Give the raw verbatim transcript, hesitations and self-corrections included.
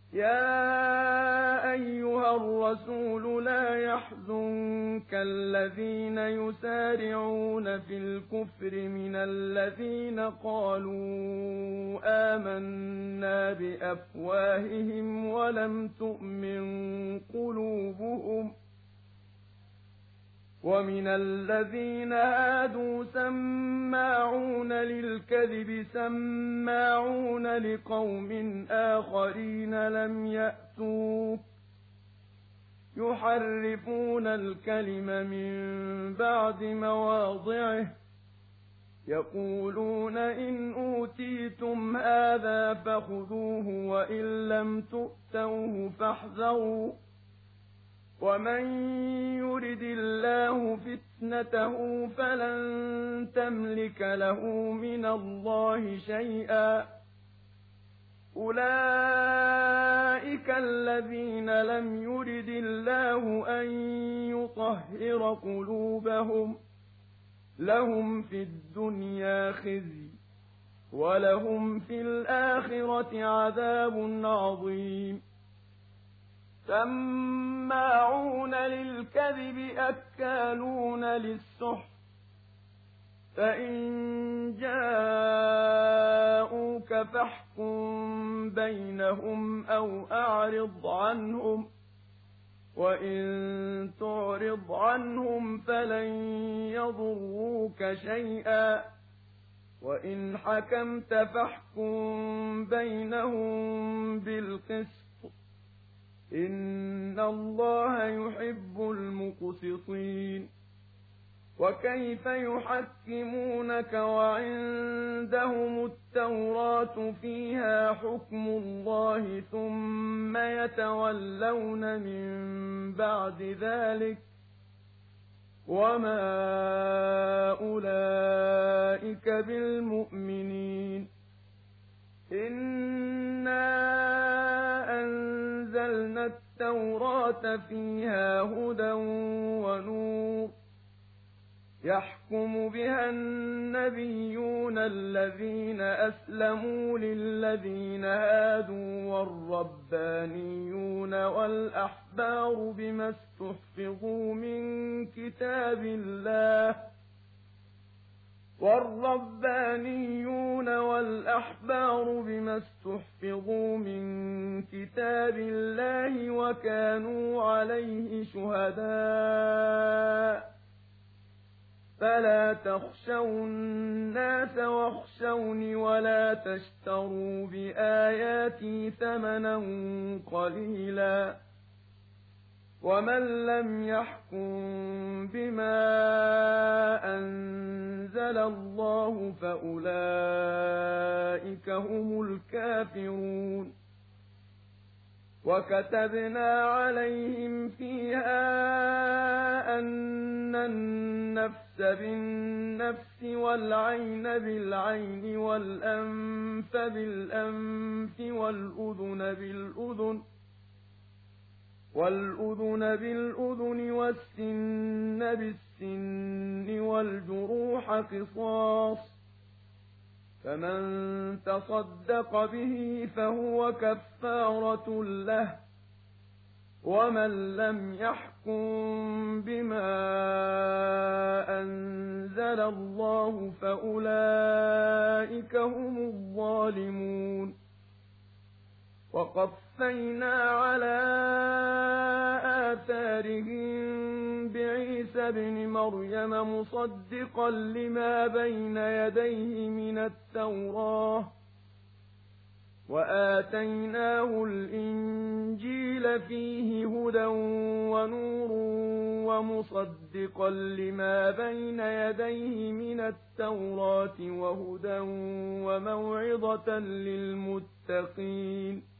يا أيها الرسول لا يحزنك الذين يسارعون في الكفر من الذين قالوا آمنا بأفواههم ولم تؤمن قلوبهم ومن الذين هادوا سماعون للكذب سماعون لقوم آخرين لم يأتوك يحرفون الكلم من بعد مواضعه يقولون إن أوتيتم هذا فخذوه وإن لم تؤتوه فاحذروا ومن يرد الله فتنته فلن تملك له من الله شيئا أولئك الذين لم يرد الله أن يطهر قلوبهم لهم في الدنيا خزي ولهم في الآخرة عذاب عظيم سماعون للكذب أكالون للسحت فإن جاءوك فاحكم بينهم أو أعرض عنهم وإن تعرض عنهم فلن يضروك شيئا وإن حكمت فاحكم بينهم بالقسط إن الله يحب المقسطين وكيف يحكمونك وعندهم التوراة فيها حكم الله ثم يتولون من بعد ذلك وما أولئك بالمؤمنين إنا أنزلنا التوراة فيها هدى ونور يحكم بها النبيون الذين أسلموا للذين هادوا والربانيون والأحبار بما استحفظوا من كتاب الله والربانيون والأحبار بما استحفظوا من كتاب الله وكانوا عليه شهداء فلا تخشوا الناس واخشوني ولا تشتروا بآياتي ثمنا قليلا ومن لم يحكم بما أنزل الله فأولئك هم الكافرون وكتبنا عليهم فيها أن النفس بالنفس والعين بالعين والأنف بالأنف والأذن بالأذن والأذن بالأذن والسن بالسن والجروح قصاص فمن تصدق به فهو كفارة له ومن لم يحكم بما أنزل الله فأولئك هم الظالمون وقفينا على آثارهم بعيسى ابن مريم مصدقا لما بين يديه من التوراة وآتيناه الإنجيل فيه هدى ونور ومصدقا لما بين يديه من التوراة وهدى وموعظة للمتقين